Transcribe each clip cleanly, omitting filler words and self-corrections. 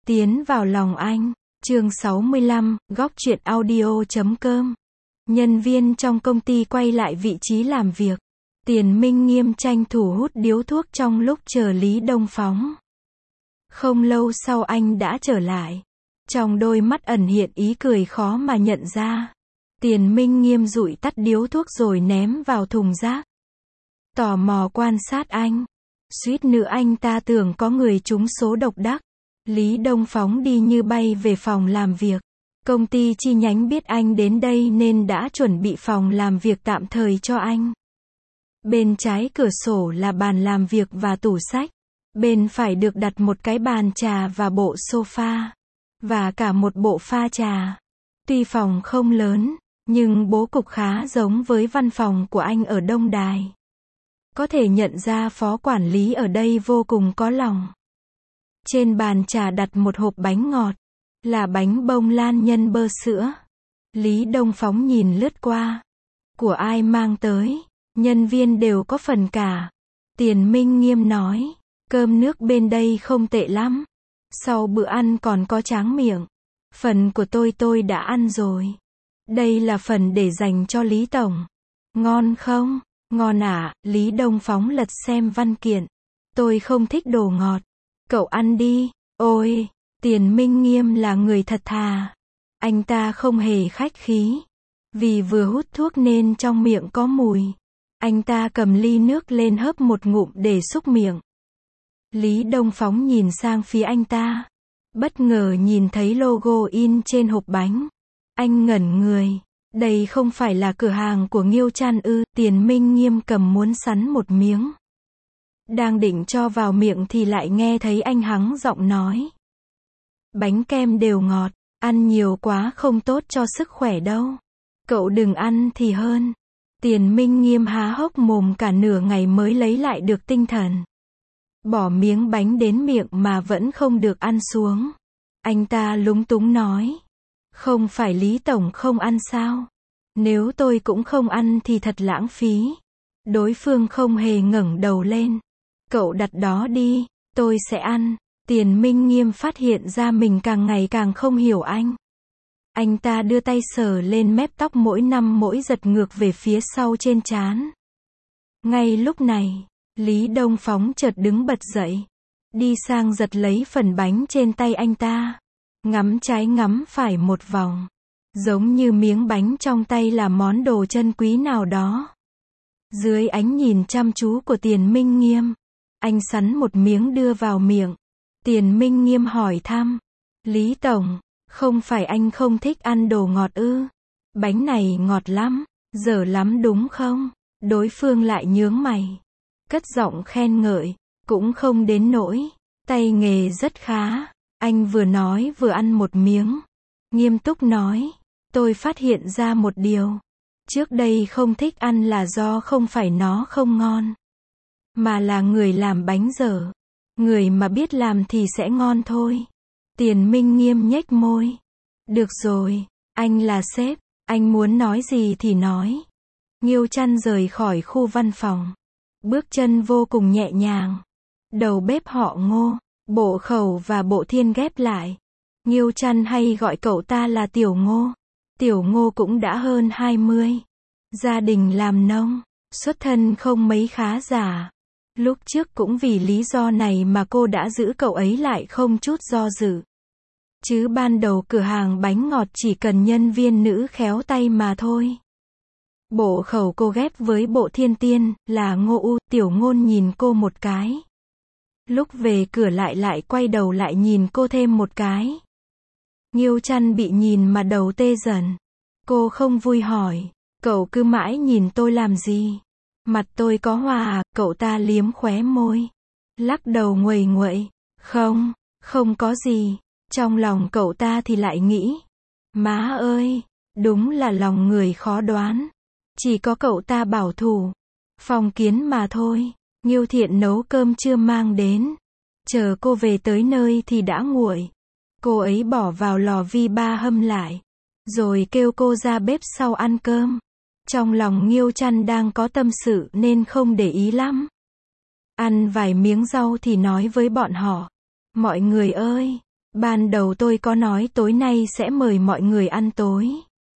Tiến vào lòng anh. Chương 65, góc truyện audio.com. Nhân viên trong công ty quay lại vị trí làm việc. Tiền Minh Nghiêm tranh thủ hút điếu thuốc trong lúc chờ Lý Đông Phóng. Không lâu sau anh đã trở lại. Trong đôi mắt ẩn hiện ý cười khó mà nhận ra. Tiền Minh Nghiêm dụi tắt điếu thuốc rồi ném vào thùng rác. Tò mò quan sát anh. Suýt nữa anh ta tưởng có người trúng số độc đắc. Lý Đông Phóng đi như bay về phòng làm việc. Công ty chi nhánh biết anh đến đây nên đã chuẩn bị phòng làm việc tạm thời cho anh. Bên trái cửa sổ là bàn làm việc và tủ sách. Bên phải được đặt một cái bàn trà và bộ sofa. Và cả một bộ pha trà. Tuy phòng không lớn, nhưng bố cục khá giống với văn phòng của anh ở Đông Đài. Có thể nhận ra phó quản lý ở đây vô cùng có lòng. Trên bàn trà đặt một hộp bánh ngọt. Là bánh bông lan nhân bơ sữa. Lý Đông Phóng nhìn lướt qua. Của ai mang tới? Nhân viên đều có phần cả. Tiền Minh Nghiêm nói. Cơm nước bên đây không tệ lắm. Sau bữa ăn còn có tráng miệng. Phần của tôi đã ăn rồi. Đây là phần để dành cho Lý Tổng. Ngon không? Ngon ạ. Lý Đông Phóng lật xem văn kiện. Tôi không thích đồ ngọt. Cậu ăn đi. Ôi, Tiền Minh Nghiêm là người thật thà. Anh ta không hề khách khí. Vì vừa hút thuốc nên trong miệng có mùi. Anh ta cầm ly nước lên hớp một ngụm để xúc miệng. Lý Đông Phóng nhìn sang phía anh ta. Bất ngờ nhìn thấy logo in trên hộp bánh. Anh ngẩn người. Đây không phải là cửa hàng của Nghiêu Trăn ư? Tiền Minh Nghiêm cầm muốn sắn một miếng. Đang định cho vào miệng thì lại nghe thấy anh hắng giọng nói. Bánh kem đều ngọt, ăn nhiều quá không tốt cho sức khỏe đâu. Cậu đừng ăn thì hơn. Tiền Minh Nghiêm há hốc mồm cả nửa ngày mới lấy lại được tinh thần. Bỏ miếng bánh đến miệng mà vẫn không được ăn xuống. Anh ta lúng túng nói. Không phải Lý Tổng không ăn sao? Nếu tôi cũng không ăn thì thật lãng phí. Đối phương không hề ngẩng đầu lên. Cậu đặt đó đi, tôi sẽ ăn. Tiền Minh Nghiêm phát hiện ra mình càng ngày càng không hiểu anh. Anh ta đưa tay sờ lên mép tóc mỗi năm mỗi giật ngược về phía sau trên trán. Ngay lúc này, Lý Đông Phóng chợt đứng bật dậy. Đi sang giật lấy phần bánh trên tay anh ta. Ngắm trái ngắm phải một vòng. Giống như miếng bánh trong tay là món đồ chân quý nào đó. Dưới ánh nhìn chăm chú của Tiền Minh Nghiêm, anh sắn một miếng đưa vào miệng. Tiền Minh Nghiêm hỏi thăm. Lý Tổng, không phải anh không thích ăn đồ ngọt ư? Bánh này ngọt lắm, dở lắm đúng không? Đối phương lại nhướng mày. Cất giọng khen ngợi, cũng không đến nỗi. Tay nghề rất khá. Anh vừa nói vừa ăn một miếng. Nghiêm túc nói. Tôi phát hiện ra một điều. Trước đây không thích ăn là do không phải nó không ngon. Mà là người làm bánh dở. Người mà biết làm thì sẽ ngon thôi. Tiền Minh Nghiêm nhếch môi. Được rồi, anh là sếp, anh muốn nói gì thì nói. Nghiêu Trăn rời khỏi khu văn phòng. Bước chân vô cùng nhẹ nhàng. Đầu bếp họ Ngô, Bộ Khẩu và Bộ Thiên ghép lại. Nghiêu Trăn hay gọi cậu ta là Tiểu Ngô. Tiểu Ngô cũng đã hơn 20. Gia đình làm nông, xuất thân không mấy khá giả. Lúc trước cũng vì lý do này mà cô đã giữ cậu ấy lại không chút do dự. Chứ ban đầu cửa hàng bánh ngọt chỉ cần nhân viên nữ khéo tay mà thôi. Bộ Khẩu cô ghép với Bộ Thiên Tiên, là Ngô U. Tiểu Ngôn nhìn cô một cái. Lúc về cửa lại quay đầu lại nhìn cô thêm một cái. Nghiêu Trăn bị nhìn mà đầu tê dần. Cô không vui hỏi. Cậu cứ mãi nhìn tôi làm gì? Mặt tôi có hoa à? Cậu ta liếm khóe môi. Lắc đầu nguầy nguậy. Không có gì. Trong lòng cậu ta thì lại nghĩ. Má ơi, đúng là lòng người khó đoán. Chỉ có cậu ta bảo thủ. Phong kiến mà thôi. Nghiêu Thiện nấu cơm trưa mang đến. Chờ cô về tới nơi thì đã nguội. Cô ấy bỏ vào lò vi ba hâm lại. Rồi kêu cô ra bếp sau ăn cơm. Trong lòng Nghiêu Trăn đang có tâm sự nên không để ý lắm. Ăn vài miếng rau thì nói với bọn họ. Mọi người ơi, Ban đầu tôi có nói tối nay sẽ mời mọi người ăn tối.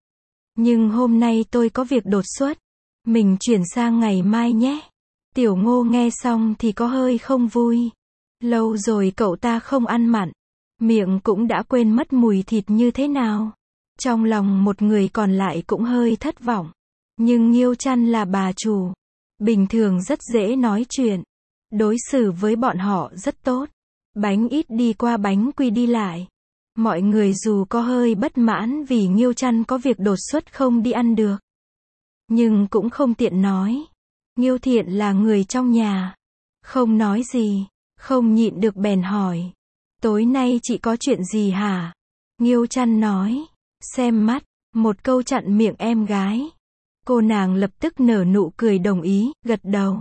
Nhưng hôm nay tôi có việc đột xuất. Mình chuyển sang ngày mai nhé. Tiểu Ngô nghe xong thì có hơi không vui. Lâu rồi cậu ta không ăn mặn. Miệng cũng đã quên mất mùi thịt như thế nào. Trong lòng một người còn lại cũng hơi thất vọng. Nhưng Nghiêu Chăn là bà chủ. Bình thường rất dễ nói chuyện. Đối xử với bọn họ rất tốt. Bánh ít đi qua bánh quy đi lại. Mọi người dù có hơi bất mãn vì Nghiêu Chăn có việc đột xuất không đi ăn được. Nhưng cũng không tiện nói. Nghiêu Thiện là người trong nhà. Không nói gì. Không nhịn được bèn hỏi. Tối nay chị có chuyện gì hả? Nghiêu Chăn nói. Xem mắt. Một câu chặn miệng em gái. Cô nàng lập tức nở nụ cười đồng ý, gật đầu.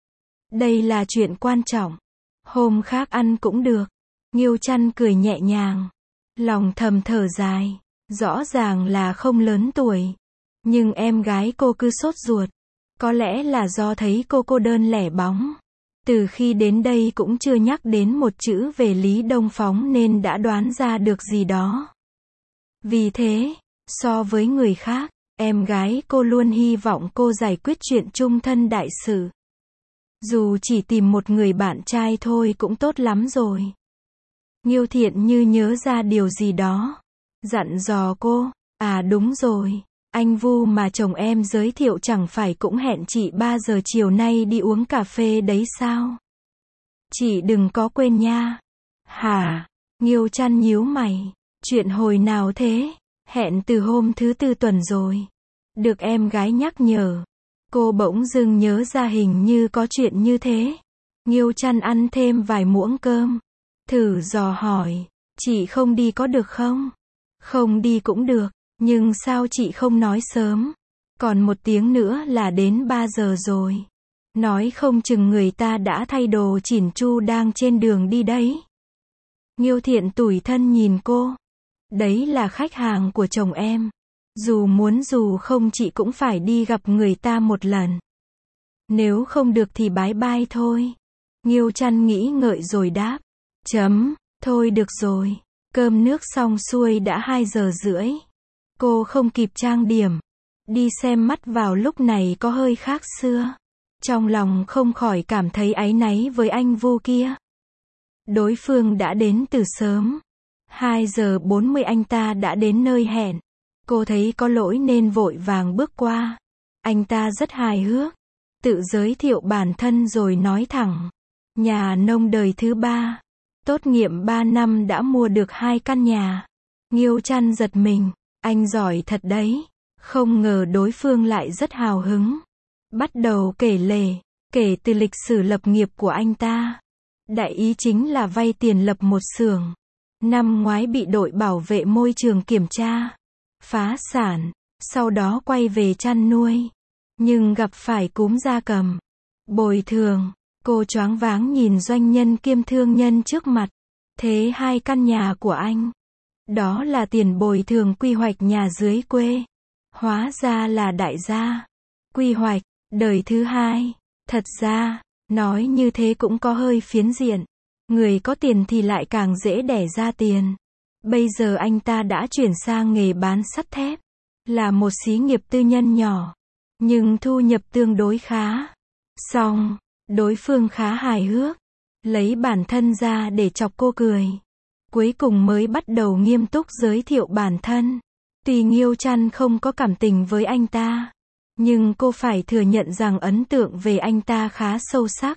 Đây là chuyện quan trọng. Hôm khác ăn cũng được. Nghiêu Chăn cười nhẹ nhàng. Lòng thầm thở dài. Rõ ràng là không lớn tuổi. Nhưng em gái cô cứ sốt ruột. Có lẽ là do thấy cô cô đơn lẻ bóng. Từ khi đến đây cũng chưa nhắc đến một chữ về Lý Đông Phóng nên đã đoán ra được gì đó. Vì thế, so với người khác, em gái cô luôn hy vọng cô giải quyết chuyện chung thân đại sự. Dù chỉ tìm một người bạn trai thôi cũng tốt lắm rồi. Nghiêu Thiện như nhớ ra điều gì đó. Dặn dò cô, à đúng rồi. Anh Vu mà chồng em giới thiệu chẳng phải cũng hẹn chị 3 giờ chiều nay đi uống cà phê đấy sao? Chị đừng có quên nha. Hả? Nghiêu Chăn nhíu mày. Chuyện hồi nào thế? Hẹn từ hôm thứ Tư tuần rồi. Được em gái nhắc nhở. Cô bỗng dưng nhớ ra hình như có chuyện như thế. Nghiêu Chăn ăn thêm vài muỗng cơm. Thử dò hỏi. Chị không đi có được không? Không đi cũng được. Nhưng sao chị không nói sớm? Còn 1 tiếng nữa là đến 3 giờ rồi. Nói không chừng người ta đã thay đồ chỉn chu đang trên đường đi đấy. Nghiêu Thiện tủi thân nhìn cô. Đấy là khách hàng của chồng em. Dù muốn dù không chị cũng phải đi gặp người ta một lần. Nếu không được thì bái bai thôi. Nghiêu Chăn nghĩ ngợi rồi đáp. Thôi được rồi. Cơm nước xong xuôi đã 2 giờ rưỡi. Cô không kịp trang điểm. Đi xem mắt vào lúc này có hơi khác xưa. Trong lòng không khỏi cảm thấy áy náy với anh Vu kia. Đối phương đã đến từ sớm. 2 giờ 40 anh ta đã đến nơi hẹn. Cô thấy có lỗi nên vội vàng bước qua. Anh ta rất hài hước. Tự giới thiệu bản thân rồi nói thẳng. Nhà nông đời thứ 3. Tốt nghiệp 3 năm đã mua được 2 căn nhà. Nghiêu Chăn giật mình. Anh giỏi thật đấy. Không ngờ đối phương lại rất hào hứng. Bắt đầu kể lể. Kể từ lịch sử lập nghiệp của anh ta. Đại ý chính là vay tiền lập một xưởng. Năm ngoái bị đội bảo vệ môi trường kiểm tra. Phá sản. Sau đó quay về chăn nuôi. Nhưng gặp phải cúm gia cầm. Bồi thường. Cô choáng váng nhìn doanh nhân kiêm thương nhân trước mặt. Thế 2 căn nhà của anh. Đó là tiền bồi thường quy hoạch nhà dưới quê. Hóa ra là đại gia. Quy hoạch, đời thứ 2. Thật ra, nói như thế cũng có hơi phiến diện. Người có tiền thì lại càng dễ đẻ ra tiền. Bây giờ anh ta đã chuyển sang nghề bán sắt thép. Là một xí nghiệp tư nhân nhỏ. Nhưng thu nhập tương đối khá. Xong, đối phương khá hài hước. Lấy bản thân ra để chọc cô cười. Cuối cùng mới bắt đầu nghiêm túc giới thiệu bản thân. Tuy Nghiêu Chăn không có cảm tình với anh ta. Nhưng cô phải thừa nhận rằng ấn tượng về anh ta khá sâu sắc.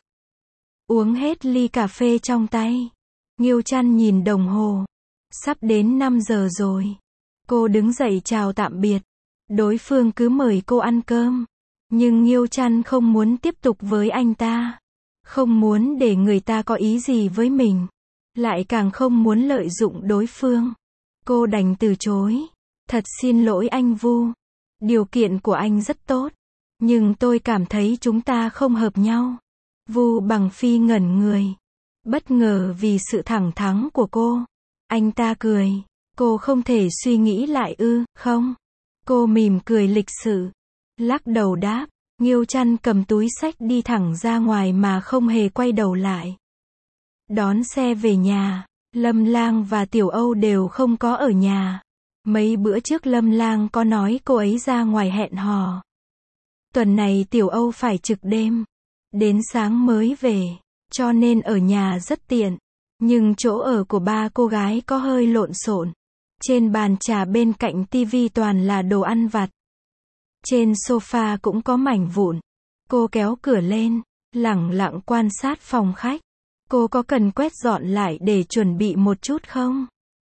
Uống hết ly cà phê trong tay. Nghiêu Chăn nhìn đồng hồ. Sắp đến 5 giờ rồi. Cô đứng dậy chào tạm biệt. Đối phương cứ mời cô ăn cơm. Nhưng Nghiêu Chăn không muốn tiếp tục với anh ta. Không muốn để người ta có ý gì với mình. Lại càng không muốn lợi dụng đối phương. Cô đành từ chối. Thật xin lỗi anh Vu. Điều kiện của anh rất tốt. Nhưng tôi cảm thấy chúng ta không hợp nhau. Vu Bằng Phi ngẩn người. Bất ngờ vì sự thẳng thắn của cô. Anh ta cười. Cô không thể suy nghĩ lại ư, không? Cô mỉm cười lịch sự. Lắc đầu đáp. Nghiêu Chăn cầm túi xách đi thẳng ra ngoài mà không hề quay đầu lại. Đón xe về nhà. Lâm Lang và Tiểu Âu đều không có ở nhà. Mấy bữa trước Lâm Lang có nói cô ấy ra ngoài hẹn hò. Tuần này Tiểu Âu phải trực đêm, đến sáng mới về, cho nên ở nhà rất tiện. Nhưng chỗ ở của ba cô gái có hơi lộn xộn. Trên bàn trà bên cạnh tivi toàn là đồ ăn vặt. Trên sofa cũng có mảnh vụn. Cô kéo cửa lên, lẳng lặng quan sát phòng khách. Cô có cần quét dọn lại để chuẩn bị một chút không?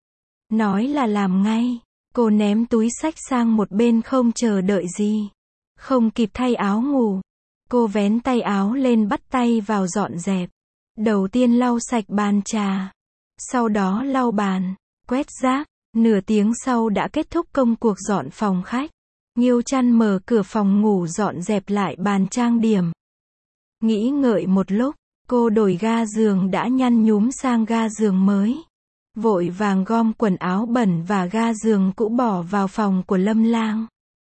Nói là làm ngay. Cô ném túi xách sang một bên không chờ đợi gì. Không kịp thay áo ngủ. Cô vén tay áo lên bắt tay vào dọn dẹp. Đầu tiên lau sạch bàn trà. Sau đó lau bàn, quét rác. Nửa tiếng sau đã kết thúc công cuộc dọn phòng khách. Nghiêu Trăn mở cửa phòng ngủ dọn dẹp lại bàn trang điểm. Nghĩ ngợi một lúc, cô đổi ga giường đã nhăn nhúm sang ga giường mới. Vội vàng gom quần áo bẩn và ga giường cũ bỏ vào phòng của Lâm Lang.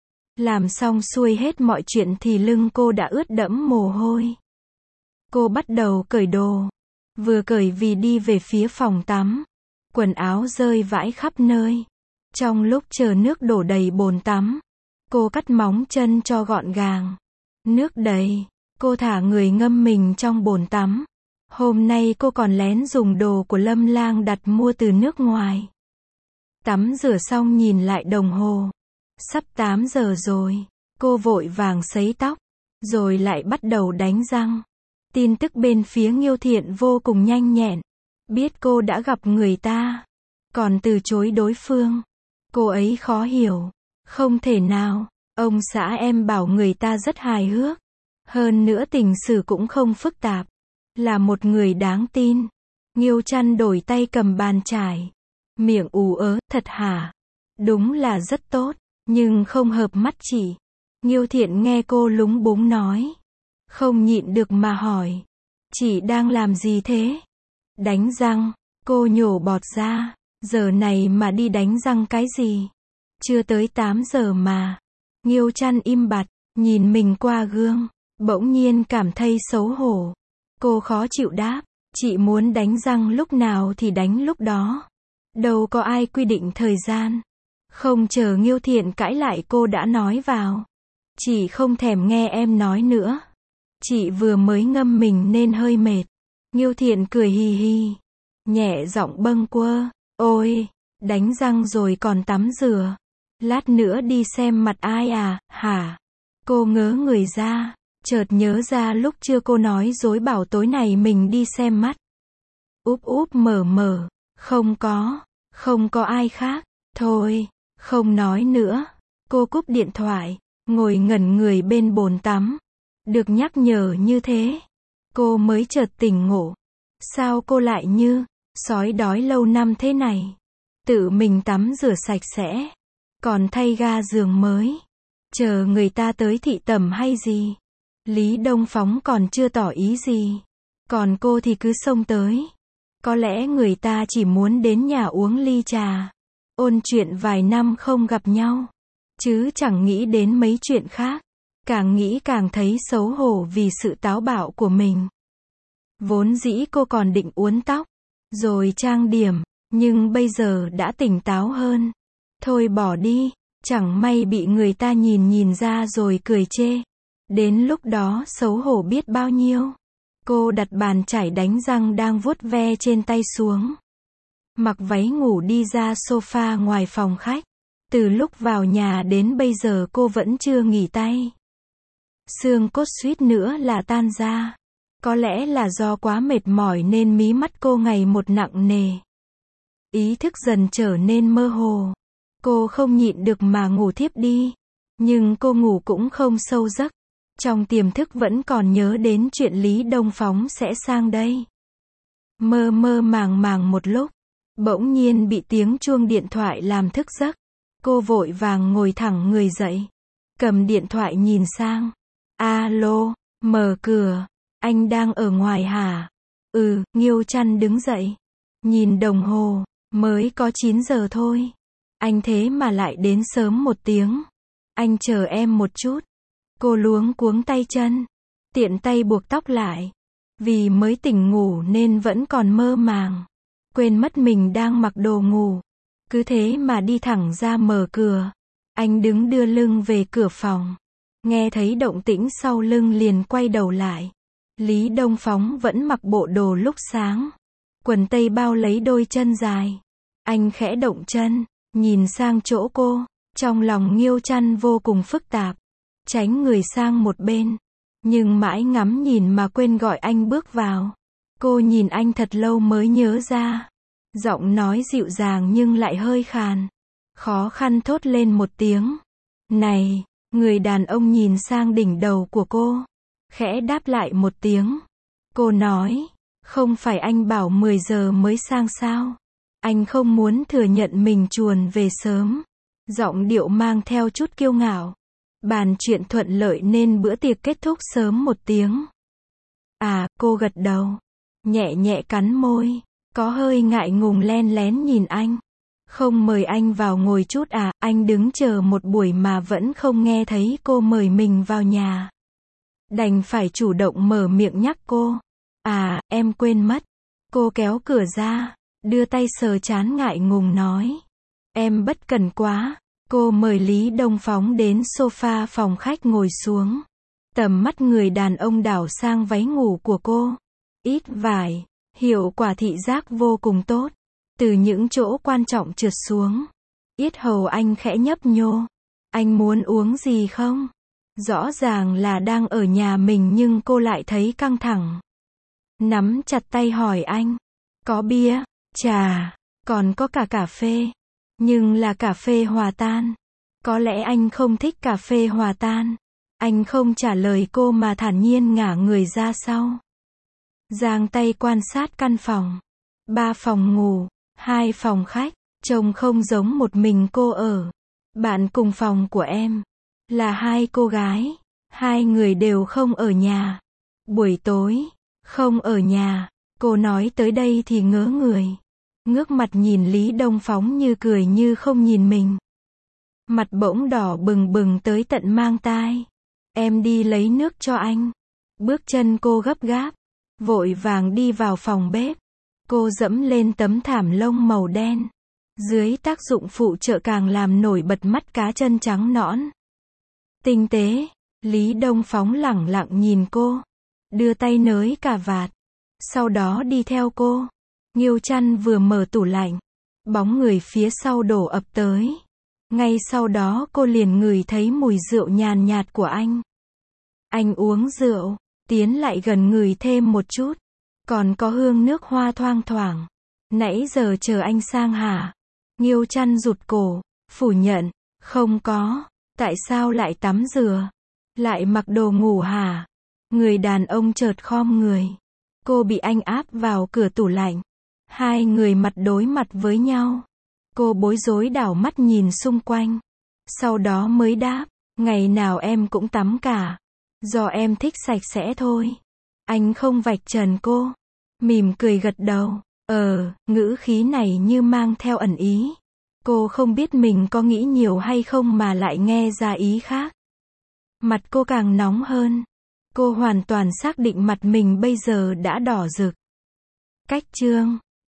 Làm xong xuôi hết mọi chuyện thì lưng cô đã ướt đẫm mồ hôi. Cô bắt đầu cởi đồ. Vừa cởi vì đi về phía phòng tắm. Quần áo rơi vãi khắp nơi. Trong lúc chờ nước đổ đầy bồn tắm, cô cắt móng chân cho gọn gàng. Nước đầy, cô thả người ngâm mình trong bồn tắm. Hôm nay cô còn lén dùng đồ của Lâm Lang đặt mua từ nước ngoài. Tắm rửa xong nhìn lại đồng hồ. Sắp 8 giờ rồi. Cô vội vàng sấy tóc, rồi lại bắt đầu đánh răng. Tin tức bên phía Nghiêu Thiện vô cùng nhanh nhẹn. Biết cô đã gặp người ta, còn từ chối đối phương. Cô ấy khó hiểu. Không thể nào, ông xã em bảo người ta rất hài hước. Hơn nữa tình xử cũng không phức tạp. Là một người đáng tin. Nghiêu Trăn đổi tay cầm bàn chải. Miệng ù ớ, thật hả? Đúng là rất tốt, nhưng không hợp mắt chị. Nghiêu Thiện nghe cô lúng búng nói. Không nhịn được mà hỏi. Chị đang làm gì thế? Đánh răng. Cô nhổ bọt ra. Giờ này mà đi đánh răng cái gì? Chưa tới 8 giờ mà. Nghiêu Trăn im bặt, nhìn mình qua gương. Bỗng nhiên cảm thấy xấu hổ. Cô khó chịu đáp. Chị muốn đánh răng lúc nào thì đánh lúc đó. Đâu có ai quy định thời gian. Không chờ Nghiêu Thiện cãi lại cô đã nói vào. Chị không thèm nghe em nói nữa. Chị vừa mới ngâm mình nên hơi mệt. Nghiêu Thiện cười hì hì. Nhẹ giọng bâng quơ. Ôi, đánh răng rồi còn tắm rửa. Lát nữa đi xem mặt ai à, hả? Cô ngớ người ra. Chợt nhớ ra lúc chưa cô nói dối bảo tối này mình đi xem mắt. Úp úp mở mở. Không có ai khác. Thôi, không nói nữa. Cô cúp điện thoại, ngồi ngẩn người bên bồn tắm. Được nhắc nhở như thế, cô mới chợt tỉnh ngộ. Sao cô lại như sói đói lâu năm thế này? Tự mình tắm rửa sạch sẽ, còn thay ga giường mới. Chờ người ta tới thị tẩm hay gì? Lý Đông Phóng còn chưa tỏ ý gì. Còn cô thì cứ xông tới. Có lẽ người ta chỉ muốn đến nhà uống ly trà. Ôn chuyện vài năm không gặp nhau. Chứ chẳng nghĩ đến mấy chuyện khác. Càng nghĩ càng thấy xấu hổ vì sự táo bạo của mình. Vốn dĩ cô còn định uốn tóc, rồi trang điểm, nhưng bây giờ đã tỉnh táo hơn. Thôi bỏ đi, chẳng may bị người ta nhìn ra rồi cười chê. Đến lúc đó xấu hổ biết bao nhiêu. Cô đặt bàn chải đánh răng đang vuốt ve trên tay xuống. Mặc váy ngủ đi ra sofa ngoài phòng khách. Từ lúc vào nhà đến bây giờ cô vẫn chưa nghỉ tay. Xương cốt suýt nữa là tan ra. Có lẽ là do quá mệt mỏi nên mí mắt cô ngày một nặng nề. Ý thức dần trở nên mơ hồ. Cô không nhịn được mà ngủ thiếp đi. Nhưng cô ngủ cũng không sâu giấc. Trong tiềm thức vẫn còn nhớ đến chuyện Lý Đông Phóng sẽ sang đây. Mơ mơ màng màng một lúc. Bỗng nhiên bị tiếng chuông điện thoại làm thức giấc. Cô vội vàng ngồi thẳng người dậy. Cầm điện thoại nhìn sang. Alo, mở cửa. Anh đang ở ngoài hả? Nghiêu Trăn đứng dậy. Nhìn đồng hồ, mới có 9 giờ thôi. Anh thế mà lại đến sớm 1 tiếng. Anh chờ em một chút. Cô luống cuống tay chân. Tiện tay buộc tóc lại. Vì mới tỉnh ngủ nên vẫn còn mơ màng. quên mất mình đang mặc đồ ngủ. Cứ thế mà đi thẳng ra mở cửa. Anh đứng đưa lưng về cửa phòng. Nghe thấy động tĩnh sau lưng liền quay đầu lại. Lý Đông Phóng vẫn mặc bộ đồ lúc sáng. Quần tây bao lấy đôi chân dài. Anh khẽ động chân, nhìn sang chỗ cô. Trong lòng Nghiêu Trăn vô cùng phức tạp. Tránh người sang một bên. Nhưng mãi ngắm nhìn mà quên gọi anh bước vào. Cô nhìn anh thật lâu mới nhớ ra. Giọng nói dịu dàng nhưng lại hơi khàn. Khó khăn thốt lên một tiếng. Này, người đàn ông nhìn sang đỉnh đầu của cô. Khẽ đáp lại một tiếng. Cô nói, không phải anh bảo 10 giờ mới sang sao? Anh không muốn thừa nhận mình chuồn về sớm. Giọng điệu mang theo chút kiêu ngạo. Bàn chuyện thuận lợi nên bữa tiệc kết thúc sớm một tiếng. À, cô gật đầu. Nhẹ nhẹ cắn môi. Có hơi ngại ngùng len lén nhìn anh. Không mời anh vào ngồi chút à, anh đứng chờ một buổi mà vẫn không nghe thấy cô mời mình vào nhà. Đành phải chủ động mở miệng nhắc cô. À, em quên mất. Cô kéo cửa ra, đưa tay sờ trán ngại ngùng nói. Em bất cần quá. Cô mời Lý Đông Phóng đến sofa phòng khách ngồi xuống. Tầm mắt người đàn ông đảo sang váy ngủ của cô. Ít vải, hiệu quả thị giác vô cùng tốt. Từ những chỗ quan trọng trượt xuống. Yết hầu anh khẽ nhấp nhô. Anh muốn uống gì không? Rõ ràng là đang ở nhà mình nhưng cô lại thấy căng thẳng. Nắm chặt tay hỏi anh. Có bia, trà, còn có cả cà phê. Nhưng là cà phê hòa tan. Có lẽ anh không thích cà phê hòa tan. Anh không trả lời cô mà thản nhiên ngả người ra sau. Giang tay quan sát căn phòng. 3 phòng ngủ, 2 phòng khách. Trông không giống một mình cô ở. Bạn cùng phòng của em là 2 cô gái. 2 người đều không ở nhà. Buổi tối, không ở nhà. Cô nói tới đây thì ngớ người. Ngước mặt nhìn Lý Đông Phóng như cười như không nhìn mình. Mặt bỗng đỏ bừng bừng tới tận mang tai. Em đi lấy nước cho anh. Bước chân cô gấp gáp. Vội vàng đi vào phòng bếp. Cô dẫm lên tấm thảm lông màu đen. Dưới tác dụng phụ trợ càng làm nổi bật mắt cá chân trắng nõn. Tinh tế. Lý Đông Phóng lẳng lặng nhìn cô. Đưa tay nới cà vạt. Sau đó đi theo cô. Nghiêu Trăn vừa mở tủ lạnh. Bóng người phía sau đổ ập tới. Ngay sau đó cô liền ngửi thấy mùi rượu nhàn nhạt của anh. Anh uống rượu. Tiến lại gần ngửi thêm một chút. Còn có hương nước hoa thoang thoảng. Nãy giờ chờ anh sang hả? Nghiêu Trăn rụt cổ. Phủ nhận. Không có. Tại sao lại tắm rửa? Lại mặc đồ ngủ hả? Người đàn ông chợt khom người. Cô bị anh áp vào cửa tủ lạnh. 2 người mặt đối mặt với nhau. Cô bối rối đảo mắt nhìn xung quanh. Sau đó mới đáp. Ngày nào em cũng tắm cả. Do em thích sạch sẽ thôi. Anh không vạch trần cô. Mỉm cười gật đầu. Ngữ khí này như mang theo ẩn ý. Cô không biết mình có nghĩ nhiều hay không mà lại nghe ra ý khác. Mặt cô càng nóng hơn. Cô hoàn toàn xác định mặt mình bây giờ đã đỏ rực. Cách chương